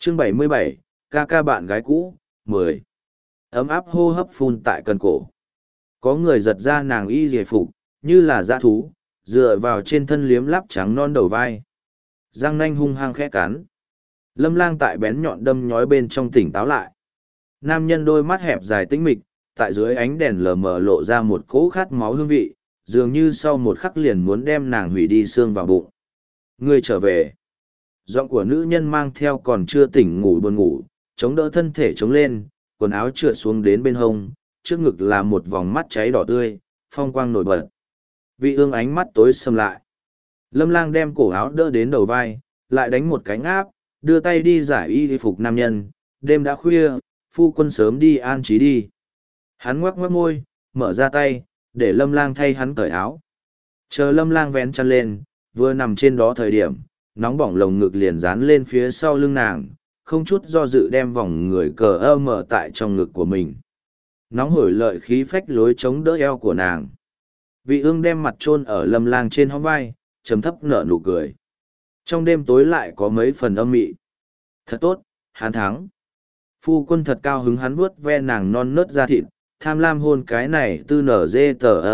Chương 77, ca ca bạn gái cũ, 10. Ấm áp hô hấp phun tại cần cổ. Có người giật ra nàng y dề phục, như là dã thú, dựa vào trên thân liếm láp trắng non đầu vai. Răng nanh hung hăng khẽ cắn. Lâm Lang tại bén nhọn đâm nhói bên trong tỉnh táo lại. Nam nhân đôi mắt hẹp dài tĩnh mịch, tại dưới ánh đèn lờ mờ lộ ra một cỗ khát máu hương vị, dường như sau một khắc liền muốn đem nàng hủy đi xương vào bụng. Ngươi trở về. Giọng của nữ nhân mang theo còn chưa tỉnh ngủ buồn ngủ, chống đỡ thân thể chống lên, quần áo trượt xuống đến bên hông, trước ngực là một vòng mắt cháy đỏ tươi, phong quang nổi bật. Vị ương ánh mắt tối sầm lại. Lâm Lang đem cổ áo đỡ đến đầu vai, lại đánh một cái ngáp, đưa tay đi giải y phục nam nhân. Đêm đã khuya, phu quân sớm đi an trí đi. Hắn ngoắc ngoắc môi, mở ra tay, để Lâm Lang thay hắn cởi áo. Chờ Lâm Lang vén chăn lên, vừa nằm trên đó thời điểm, nóng bỏng lồng ngực liền dán lên phía sau lưng nàng, không chút do dự đem vòng người cờ mở tại trong ngực của mình. Nóng hổi lợi khí phách lối chống đỡ eo của nàng. Vị ương đem mặt chôn ở Lâm Lang trên hõm vai, trầm thấp nở nụ cười. Trong đêm tối lại có mấy phần âm mị. Thật tốt, hắn thắng. Phu quân thật cao hứng, hắn vuốt ve nàng non nớt da thịt, tham lam hôn cái này tư nở dê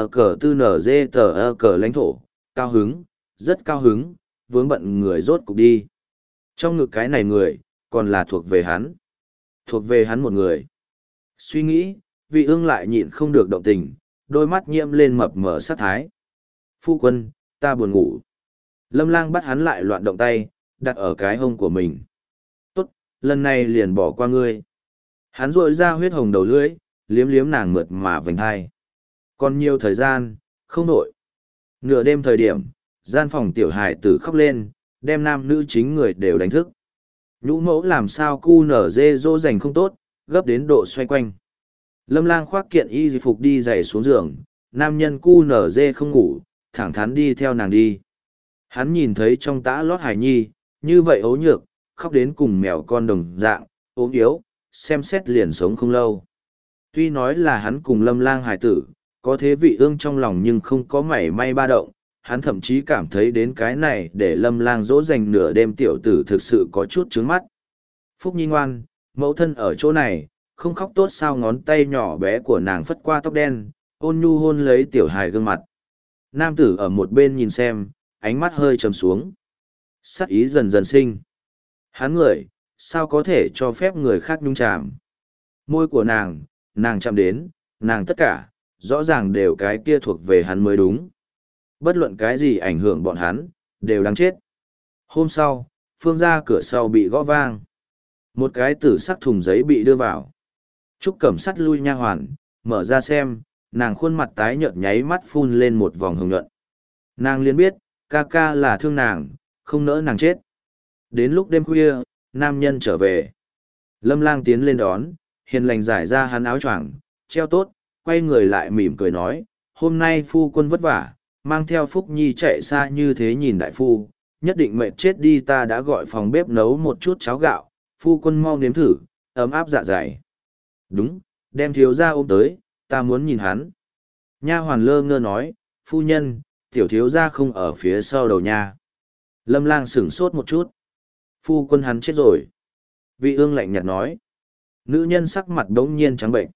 tờ cờ lãnh thổ. Cao hứng, rất cao hứng, vướng bận người rốt cục đi. Trong ngực cái này người, còn là thuộc về hắn. Thuộc về hắn một người. Suy nghĩ, vị ương lại nhịn không được động tình, đôi mắt nhiễm lên mập mờ sát thái. Phu quân, ta buồn ngủ. Lâm Lang bắt hắn lại loạn động tay, đặt ở cái hông của mình. Tốt, lần này liền bỏ qua ngươi. Hắn rội ra huyết hồng đầu lưỡi, liếm liếm nàng mượt mà vành hai. Còn nhiều thời gian, không nổi. Nửa đêm thời điểm, gian phòng tiểu hài tử khóc lên, đem nam nữ chính người đều đánh thức. Nhũ mẫu làm sao cu nở dê dỗ dành không tốt, gấp đến độ xoay quanh. Lâm Lang khoác kiện y phục đi giày xuống giường, nam nhân cu nở dê không ngủ, thẳng thắn đi theo nàng đi. Hắn nhìn thấy trong tã lót hải nhi, như vậy ấu nhược, khóc đến cùng mèo con đồng dạng, ốm yếu, xem xét liền sống không lâu. Tuy nói là hắn cùng Lâm Lang hải tử, có thế vị ương trong lòng nhưng không có mảy may ba động, hắn thậm chí cảm thấy đến cái này để Lâm Lang dỗ dành nửa đêm tiểu tử thực sự có chút trướng mắt. Phúc Nhi ngoan, mẫu thân ở chỗ này, không khóc tốt sao? Ngón tay nhỏ bé của nàng phất qua tóc đen, ôn nhu hôn lấy tiểu hài gương mặt. Nam tử ở một bên nhìn xem, ánh mắt hơi trầm xuống. Sắc ý dần dần sinh. Hắn người, sao có thể cho phép người khác nhung chạm? Môi của nàng chạm đến, nàng tất cả, rõ ràng đều cái kia thuộc về hắn mới đúng. Bất luận cái gì ảnh hưởng bọn hắn, đều đáng chết. Hôm sau, Phương ra cửa sau bị gõ vang. Một cái tử sắc thùng giấy bị đưa vào. Trúc Cẩm Sắt lui nha hoàn, mở ra xem, nàng khuôn mặt tái nhợt nháy mắt phun lên một vòng hồng nhuận. Nàng liền biết, ca ca là thương nàng, không nỡ nàng chết. Đến lúc đêm khuya, nam nhân trở về. Lâm Lang tiến lên đón, hiền lành giải ra hắn áo choàng, treo tốt, quay người lại mỉm cười nói, hôm nay phu quân vất vả, mang theo Phúc Nhi chạy xa như thế nhìn đại phu, nhất định mệt chết đi. Ta đã gọi phòng bếp nấu một chút cháo gạo, phu quân mau nếm thử, ấm áp dạ dày. Đúng, đem thiếu gia ôm tới, ta muốn nhìn hắn. Nha hoàn lơ ngơ nói, phu nhân, tiểu thiếu gia không ở phía sau đầu nha. Lâm Lang sửng sốt một chút. Phu quân hắn chết rồi. Vị ương lạnh nhạt nói. Nữ nhân sắc mặt đống nhiên trắng bệnh.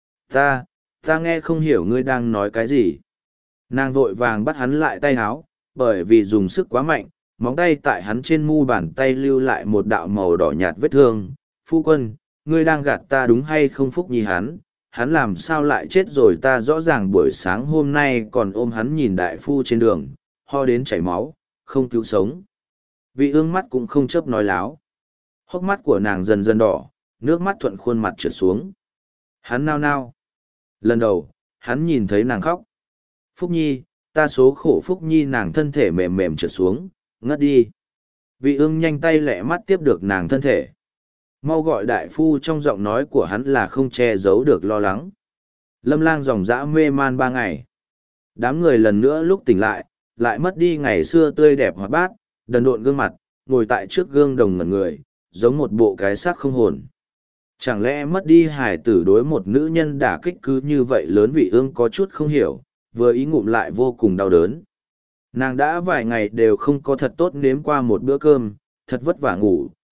Ta nghe không hiểu ngươi đang nói cái gì. Nàng vội vàng bắt hắn lại tay háo, bởi vì dùng sức quá mạnh, móng tay tại hắn trên mu bàn tay lưu lại một đạo màu đỏ nhạt vết thương. Phu quân, ngươi đang gạt ta đúng hay không? Phúc Nhi hắn làm sao lại chết rồi? Ta rõ ràng buổi sáng hôm nay còn ôm hắn nhìn đại phu trên đường, ho đến chảy máu, không cứu sống. Vị ương mắt cũng không chớp nói láo. Hốc mắt của nàng dần dần đỏ, nước mắt thuận khuôn mặt trượt xuống. Hắn nao nao. Lần đầu, hắn nhìn thấy nàng khóc. Phúc Nhi, ta số khổ Phúc Nhi. Nàng thân thể mềm mềm trượt xuống, ngất đi. Vị ương nhanh tay lẹ mắt tiếp được nàng thân thể. Mau gọi đại phu. Trong giọng nói của hắn là không che giấu được lo lắng. Lâm Lang dòng dã mê man 3 ngày. Đám người lần nữa lúc tỉnh lại mất đi ngày xưa tươi đẹp hoạt bát, đần độn gương mặt, ngồi tại trước gương đồng ngẩn người, giống một bộ cái xác không hồn. Chẳng lẽ mất đi hải tử đối một nữ nhân đả kích cứ như vậy lớn? Vị ương có chút không hiểu, vừa ý ngụm lại vô cùng đau đớn. Nàng đã vài ngày đều không có thật tốt nếm qua một bữa cơm, thật vất vả ngủ,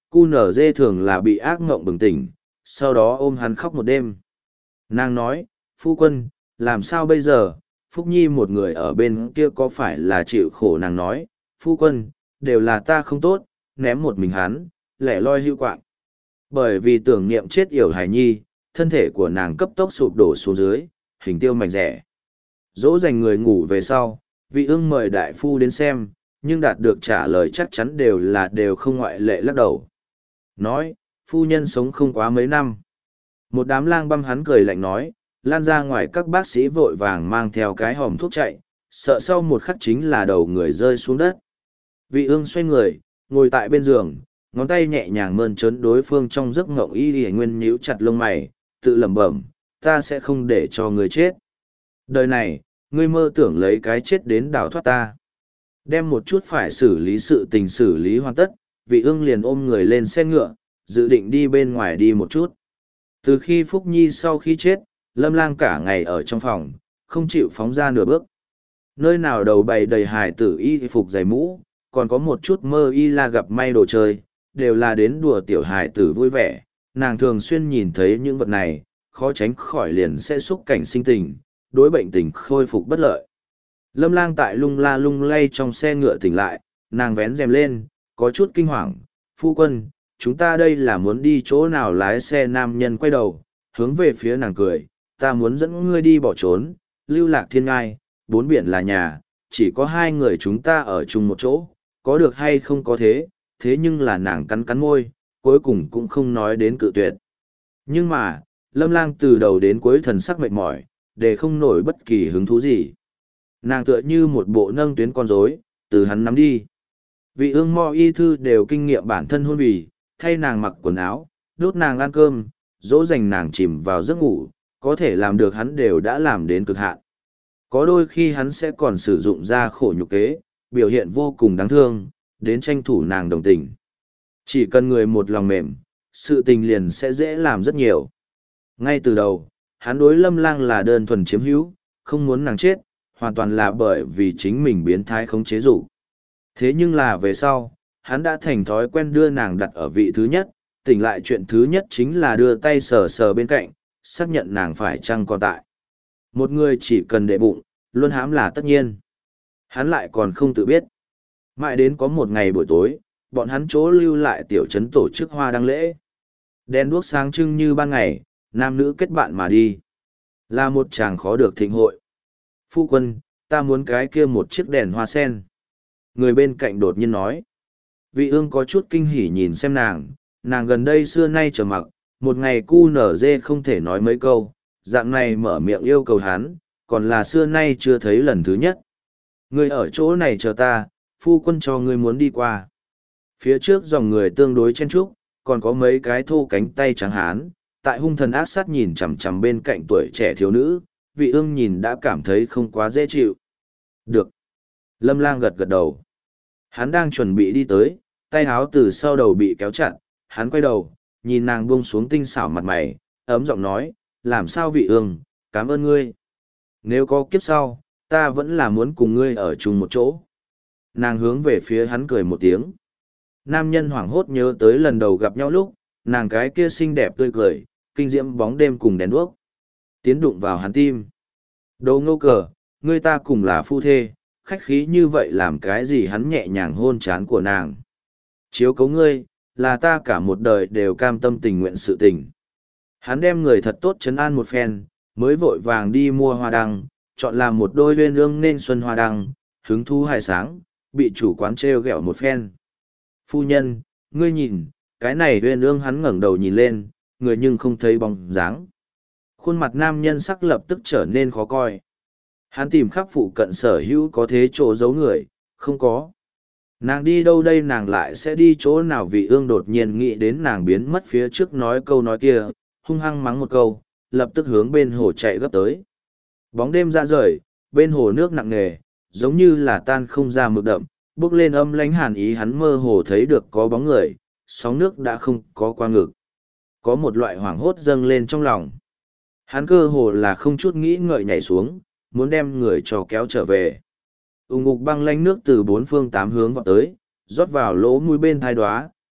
Cu nở dê thường là bị ác mộng bừng tỉnh, sau đó ôm hắn khóc một đêm. Nàng nói, phu quân, làm sao bây giờ, Phúc Nhi một người ở bên kia có phải là chịu khổ. Nàng nói, phu quân, đều là ta không tốt, ném một mình hắn, lẻ loi hưu quạng. Bởi vì tưởng niệm chết yểu Hải Nhi, thân thể của nàng cấp tốc sụp đổ xuống dưới, hình tiêu mảnh rẻ. Dỗ dành người ngủ về sau, vị ương mời đại phu đến xem, nhưng đạt được trả lời chắc chắn đều không ngoại lệ lắc đầu. Nói, phu nhân sống không quá mấy năm. Một đám lang băm hắn cười lạnh nói, lan ra ngoài các bác sĩ vội vàng mang theo cái hòm thuốc chạy, sợ sau một khắc chính là đầu người rơi xuống đất. Vị ương xoay người, ngồi tại bên giường, ngón tay nhẹ nhàng mơn trớn đối phương trong giấc ngộng y lìa nguyên nhíu chặt lông mày, tự lẩm bẩm, ta sẽ không để cho người chết. Đời này, ngươi mơ tưởng lấy cái chết đến đào thoát ta. Đem một chút phải xử lý sự tình xử lý hoàn tất, vị ương liền ôm người lên xe ngựa, dự định đi bên ngoài đi một chút. Từ khi Phúc Nhi sau khi chết, Lâm Lang cả ngày ở trong phòng, không chịu phóng ra nửa bước. Nơi nào đầu bày đầy hài tử y phục giày mũ, còn có một chút mơ y la gặp may đồ chơi, đều là đến đùa tiểu hài tử vui vẻ. Nàng thường xuyên nhìn thấy những vật này, khó tránh khỏi liền sẽ xúc cảnh sinh tình, đối bệnh tình khôi phục bất lợi. Lâm Lang tại lung la lung lay trong xe ngựa tỉnh lại, nàng vén rèm lên, có chút kinh hoàng, phu quân, chúng ta đây là muốn đi chỗ nào. Lái xe nam nhân quay đầu, hướng về phía nàng cười, ta muốn dẫn ngươi đi bỏ trốn, lưu lạc thiên ngai, bốn biển là nhà, chỉ có hai người chúng ta ở chung một chỗ, có được hay không có thế, thế nhưng là nàng cắn cắn môi, cuối cùng cũng không nói đến cự tuyệt. Nhưng mà, Lâm Lang từ đầu đến cuối thần sắc mệt mỏi, để không nổi bất kỳ hứng thú gì. Nàng tựa như một bộ nâng tuyến con rối, từ hắn nắm đi. Vị ương mo y thư đều kinh nghiệm bản thân hôn vì, thay nàng mặc quần áo, đốt nàng ăn cơm, dỗ dành nàng chìm vào giấc ngủ, có thể làm được hắn đều đã làm đến cực hạn. Có đôi khi hắn sẽ còn sử dụng ra khổ nhục kế, biểu hiện vô cùng đáng thương, đến tranh thủ nàng đồng tình. Chỉ cần người một lòng mềm, sự tình liền sẽ dễ làm rất nhiều. Ngay từ đầu, hắn đối Lâm Lang là đơn thuần chiếm hữu, không muốn nàng chết, hoàn toàn là bởi vì chính mình biến thái khống chế dục. Thế nhưng là về sau, hắn đã thành thói quen đưa nàng đặt ở vị thứ nhất, tỉnh lại chuyện thứ nhất chính là đưa tay sờ sờ bên cạnh, xác nhận nàng phải chăng còn tại. Một người chỉ cần để bụng, luôn hãm là tất nhiên. Hắn lại còn không tự biết. Mãi đến có một ngày buổi tối, bọn hắn chỗ lưu lại tiểu trấn tổ chức hoa đăng lễ. Đèn đuốc sáng trưng như ban ngày, nam nữ kết bạn mà đi. Là một chàng khó được thịnh hội. Phu quân, ta muốn cái kia một chiếc đèn hoa sen. Người bên cạnh đột nhiên nói. Vị ương có chút kinh hỉ nhìn xem nàng gần đây xưa nay trở mặc, một ngày cu nở dê không thể nói mấy câu, dạng này mở miệng yêu cầu hắn, còn là xưa nay chưa thấy lần thứ nhất. Ngươi ở chỗ này chờ ta, phu quân cho ngươi muốn đi qua. Phía trước dòng người tương đối chen chúc, còn có mấy cái thô cánh tay trắng hán, tại hung thần ác sát nhìn chằm chằm bên cạnh tuổi trẻ thiếu nữ, vị ương nhìn đã cảm thấy không quá dễ chịu. Được. Lâm Lang gật gật đầu. Hắn đang chuẩn bị đi tới, tay háo từ sau đầu bị kéo chặt, hắn quay đầu, nhìn nàng buông xuống tinh xảo mặt mày, ấm giọng nói, làm sao vị ương, cảm ơn ngươi. Nếu có kiếp sau, ta vẫn là muốn cùng ngươi ở chung một chỗ. Nàng hướng về phía hắn cười một tiếng. Nam nhân hoảng hốt nhớ tới lần đầu gặp nhau lúc, nàng cái kia xinh đẹp tươi cười, kinh diễm bóng đêm cùng đèn đuốc. Tiến đụng vào hắn tim. Đồ ngô cờ, ngươi ta cùng là phu thê, khách khí như vậy làm cái gì? Hắn nhẹ nhàng hôn trán của nàng. Chiếu cấu ngươi, là ta cả một đời đều cam tâm tình nguyện sự tình. Hắn đem người thật tốt trấn an một phen, mới vội vàng đi mua hoa đăng, chọn làm một đôi uyên ương nên xuân hoa đăng, hứng thú hài sáng, bị chủ quán trêu ghẹo một phen. Phu nhân, ngươi nhìn, cái này uyên ương. Hắn ngẩng đầu nhìn lên, người nhưng không thấy bóng dáng. Khuôn mặt nam nhân sắc lập tức trở nên khó coi. Hắn tìm khắp phụ cận sở hữu có thế chỗ giấu người, không có. Nàng đi đâu đây? Nàng lại sẽ đi chỗ nào? Vị ương đột nhiên nghĩ đến nàng biến mất phía trước nói câu nói kia, hung hăng mắng một câu, lập tức hướng bên hồ chạy gấp tới. Bóng đêm ra rời, bên hồ nước nặng nề, giống như là tan không ra mực đậm, bước lên âm lãnh hàn ý. Hắn mơ hồ thấy được có bóng người, sóng nước đã không có qua ngực. Có một loại hoảng hốt dâng lên trong lòng. Hắn cơ hồ là không chút nghĩ ngợi nhảy xuống, muốn đem người cho kéo trở về. Ùng ục băng lanh nước từ bốn phương tám hướng vọt tới, rót vào lỗ mũi bên thai đoá,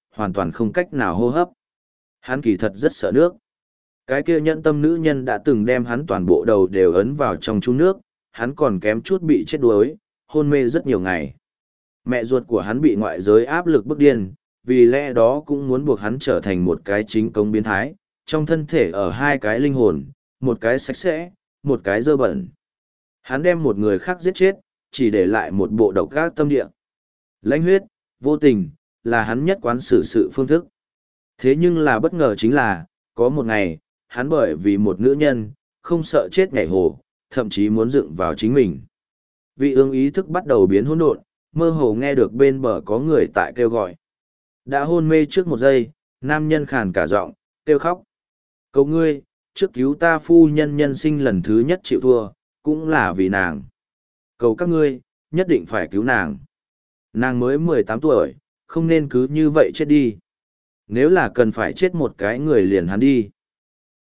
hoàn toàn không cách nào hô hấp. Hắn kỳ thật rất sợ nước. Cái kia nhẫn tâm nữ nhân đã từng đem hắn toàn bộ đầu đều ấn vào trong chung nước, hắn còn kém chút bị chết đuối, hôn mê rất nhiều ngày. Mẹ ruột của hắn bị ngoại giới áp lực bức điên, vì lẽ đó cũng muốn buộc hắn trở thành một cái chính công biến thái, trong thân thể ở hai cái linh hồn, một cái sạch sẽ, một cái dơ bẩn. Hắn đem một người khác giết chết, chỉ để lại một bộ độc ác tâm địa. Lãnh huyết, vô tình, là hắn nhất quán xử sự phương thức. Thế nhưng là bất ngờ chính là, có một ngày, hắn bởi vì một nữ nhân, không sợ chết nhảy hồ, thậm chí muốn dựng vào chính mình. Vị ương ý thức bắt đầu biến hỗn độn, mơ hồ nghe được bên bờ có người tại kêu gọi. Đã hôn mê trước một giây, nam nhân khàn cả giọng, kêu khóc. Cầu ngươi, trước cứu ta phu nhân nhân sinh lần thứ nhất chịu thua, cũng là vì nàng. Cầu các ngươi, nhất định phải cứu nàng. Nàng mới 18 tuổi, không nên cứ như vậy chết đi. Nếu là cần phải chết một cái người liền hắn đi.